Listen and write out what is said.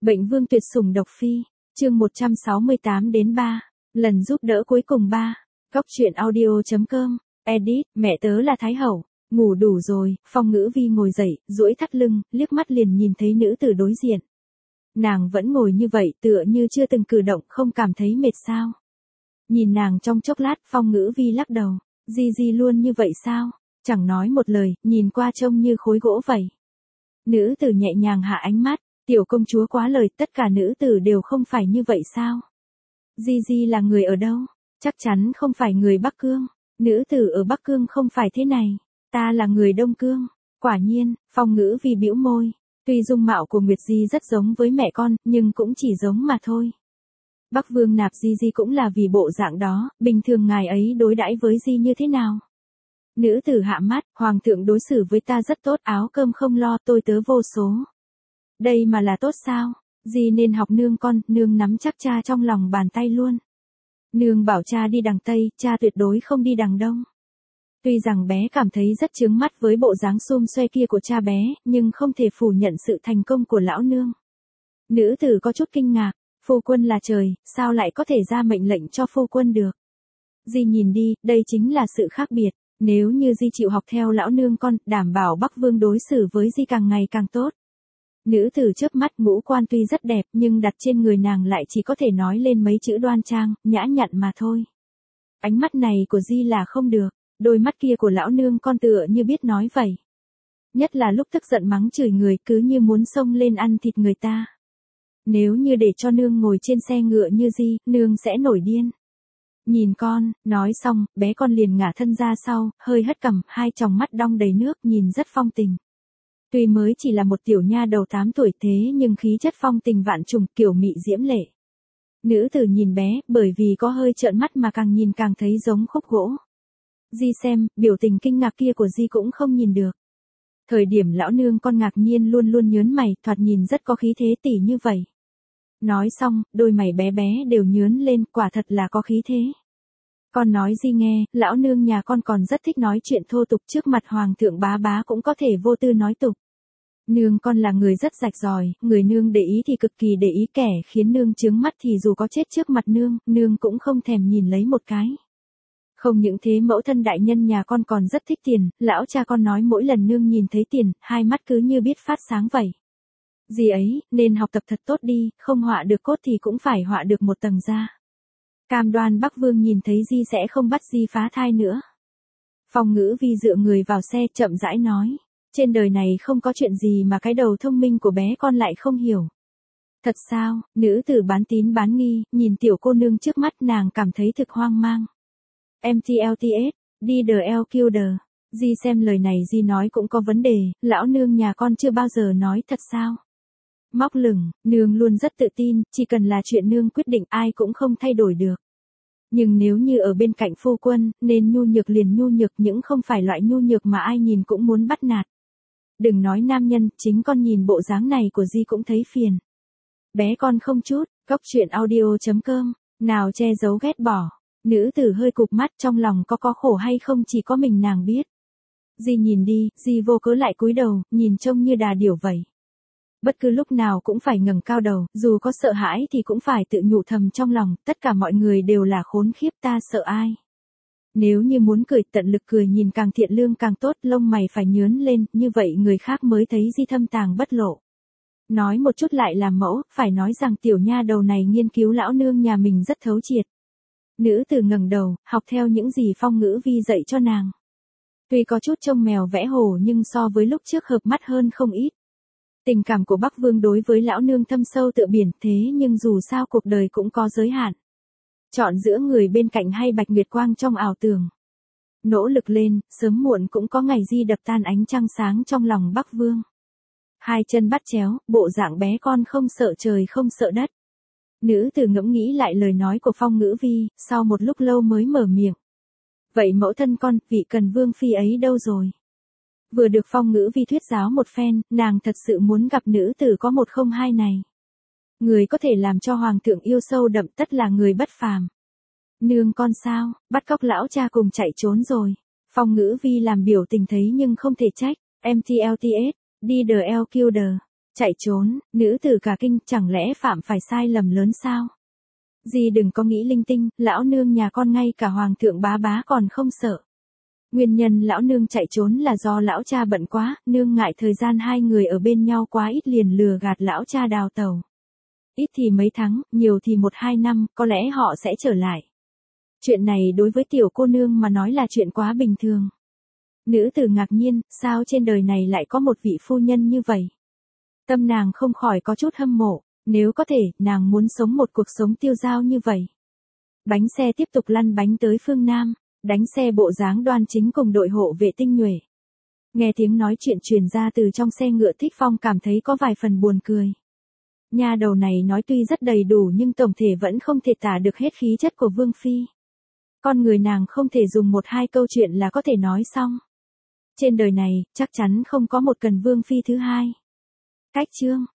Bệnh vương tuyệt sủng độc phi, chương 168 đến 3, lần giúp đỡ cuối cùng 3. Góc truyện audio.com, edit, mẹ tớ là Thái Hậu, ngủ đủ rồi, Phong Ngữ Vi ngồi dậy, duỗi thắt lưng, liếc mắt liền nhìn thấy nữ tử đối diện. Nàng vẫn ngồi như vậy tựa như chưa từng cử động, không cảm thấy mệt sao. Nhìn nàng trong chốc lát, Phong Ngữ Vi lắc đầu, Di luôn như vậy sao, chẳng nói một lời, nhìn qua trông như khối gỗ vậy. Nữ tử nhẹ nhàng hạ ánh mắt, tiểu công chúa quá lời, tất cả nữ tử đều không phải như vậy sao? Di là người ở đâu? Chắc chắn không phải người Bắc Cương, nữ tử ở Bắc Cương không phải thế này, ta là người Đông Cương. Quả nhiên, Phong Ngữ Vi bĩu môi, tuy dung mạo của Nguyệt Di rất giống với mẹ con, nhưng cũng chỉ giống mà thôi. Bắc Vương nạp Di cũng là vì bộ dạng đó, bình thường ngài ấy đối đãi với Di như thế nào? Nữ tử hạ mắt, hoàng thượng đối xử với ta rất tốt, áo cơm không lo, tôi tớ vô số. Đây mà là tốt sao? Di nên học nương con, nương nắm chắc cha trong lòng bàn tay luôn. Nương bảo cha đi đằng Tây, cha tuyệt đối không đi đằng Đông. Tuy rằng bé cảm thấy rất chướng mắt với bộ dáng xum xuê kia của cha bé, nhưng không thể phủ nhận sự thành công của lão nương. Nữ tử có chút kinh ngạc, phu quân là trời, sao lại có thể ra mệnh lệnh cho phu quân được? Di nhìn đi, đây chính là sự khác biệt. Nếu như Di chịu học theo lão nương con, đảm bảo Bắc Vương đối xử với Di càng ngày càng tốt. Nữ tử chớp mắt, ngũ quan tuy rất đẹp nhưng đặt trên người nàng lại chỉ có thể nói lên mấy chữ đoan trang, nhã nhặn mà thôi. Ánh mắt này của Di là không được, đôi mắt kia của lão nương con tựa như biết nói vậy. Nhất là lúc tức giận mắng chửi người, cứ như muốn xông lên ăn thịt người ta. Nếu như để cho nương ngồi trên xe ngựa như Di, nương sẽ nổi điên. Nhìn con, nói xong, bé con liền ngả thân ra sau, hơi hất cằm, hai tròng mắt đong đầy nước, nhìn rất phong tình. Tuy mới chỉ là một tiểu nha đầu 8 tuổi thế nhưng khí chất phong tình vạn trùng, kiểu mị diễm lệ. Nữ tử nhìn bé, bởi vì có hơi trợn mắt mà càng nhìn càng thấy giống khúc gỗ. Di xem, biểu tình kinh ngạc kia của Di cũng không nhìn được. Thời điểm lão nương con ngạc nhiên luôn luôn nhớn mày, thoạt nhìn rất có khí thế tỉ như vậy. Nói xong, đôi mày bé bé đều nhớn lên, quả thật là có khí thế. Con nói Di nghe, lão nương nhà con còn rất thích nói chuyện thô tục, trước mặt hoàng thượng bá cũng có thể vô tư nói tục. Nương con là người rất rạch ròi, người nương để ý thì cực kỳ để ý, kẻ khiến nương chướng mắt thì dù có chết trước mặt nương cũng không thèm nhìn lấy một cái. Không những thế, mẫu thân đại nhân nhà con còn rất thích tiền, lão cha con nói mỗi lần nương nhìn thấy tiền, hai mắt cứ như biết phát sáng vậy. Di ấy, nên học tập thật tốt đi, không họa được cốt thì cũng phải họa được một tầng da. Cam đoan Bắc Vương nhìn thấy Di sẽ không bắt Di phá thai nữa. Phong Ngữ Vi dựa người vào xe, chậm rãi nói, trên đời này không có chuyện gì mà cái đầu thông minh của bé con lại không hiểu. Thật sao? Nữ tử bán tín bán nghi, nhìn tiểu cô nương trước mắt, nàng cảm thấy thực hoang mang. MTLTS, đi the LQD. Di xem lời này Di nói cũng có vấn đề, lão nương nhà con chưa bao giờ nói thật sao? Móc lửng, nương luôn rất tự tin, chỉ cần là chuyện nương quyết định ai cũng không thay đổi được. Nhưng nếu như ở bên cạnh phu quân, nên nhu nhược liền nhu nhược, những không phải loại nhu nhược mà ai nhìn cũng muốn bắt nạt. Đừng nói nam nhân, chính con nhìn bộ dáng này của Di cũng thấy phiền. Bé con không chút, góc truyện audio.com, nào che giấu ghét bỏ. Nữ tử hơi cụp mắt, trong lòng có khổ hay không chỉ có mình nàng biết. Di nhìn đi, Di vô cớ lại cúi đầu, nhìn trông như đà điểu vậy. Bất cứ lúc nào cũng phải ngẩng cao đầu, dù có sợ hãi thì cũng phải tự nhủ thầm trong lòng, tất cả mọi người đều là khốn khiếp, ta sợ ai. Nếu như muốn cười, tận lực cười, nhìn càng thiện lương càng tốt, lông mày phải nhớn lên, như vậy người khác mới thấy Di thâm tàng bất lộ. Nói một chút lại làm mẫu, phải nói rằng tiểu nha đầu này nghiên cứu lão nương nhà mình rất thấu triệt. Nữ tử ngẩng đầu, học theo những gì Phong Ngữ Vi dạy cho nàng. Tuy có chút trông mèo vẽ hổ nhưng so với lúc trước hợp mắt hơn không ít. Tình cảm của Bắc Vương đối với lão nương thâm sâu tựa biển, thế nhưng dù sao cuộc đời cũng có giới hạn. Chọn giữa người bên cạnh hay bạch nguyệt quang trong ảo tưởng. Nỗ lực lên, sớm muộn cũng có ngày Di đập tan ánh trăng sáng trong lòng Bắc Vương. Hai chân bắt chéo, bộ dạng bé con không sợ trời không sợ đất. Nữ tử ngẫm nghĩ lại lời nói của Phong Ngữ Vi, sau một lúc lâu mới mở miệng. Vậy mẫu thân con, vị Cần Vương phi ấy đâu rồi? Vừa được Phong Ngữ Vi thuyết giáo một phen, nàng thật sự muốn gặp nữ tử có 102 này. Người có thể làm cho hoàng thượng yêu sâu đậm tất là người bất phàm. Nương con sao, bắt cóc lão cha cùng chạy trốn rồi. Phong Ngữ Vi làm biểu tình thấy nhưng không thể trách. MTLTS, đi the LQD. Chạy trốn, nữ tử cả kinh, chẳng lẽ phạm phải sai lầm lớn sao? Dì đừng có nghĩ linh tinh, lão nương nhà con ngay cả hoàng thượng bá bá còn không sợ. Nguyên nhân lão nương chạy trốn là do lão cha bận quá, nương ngại thời gian hai người ở bên nhau quá ít liền lừa gạt lão cha đào tẩu. Ít thì mấy tháng, nhiều thì 1-2 năm, có lẽ họ sẽ trở lại. Chuyện này đối với tiểu cô nương mà nói là chuyện quá bình thường. Nữ tử ngạc nhiên, sao trên đời này lại có một vị phu nhân như vậy? Tâm nàng không khỏi có chút hâm mộ, nếu có thể, nàng muốn sống một cuộc sống tiêu dao như vậy. Bánh xe tiếp tục lăn bánh tới phương Nam, đánh xe bộ dáng đoan chính cùng đội hộ vệ tinh nhuệ. Nghe tiếng nói chuyện truyền ra từ trong xe ngựa, Thích Phong cảm thấy có vài phần buồn cười. Nha đầu này nói tuy rất đầy đủ nhưng tổng thể vẫn không thể tả được hết khí chất của Vương Phi. Con người nàng không thể dùng 1-2 câu chuyện là có thể nói xong. Trên đời này, chắc chắn không có một Cần Vương Phi thứ hai. Cách chương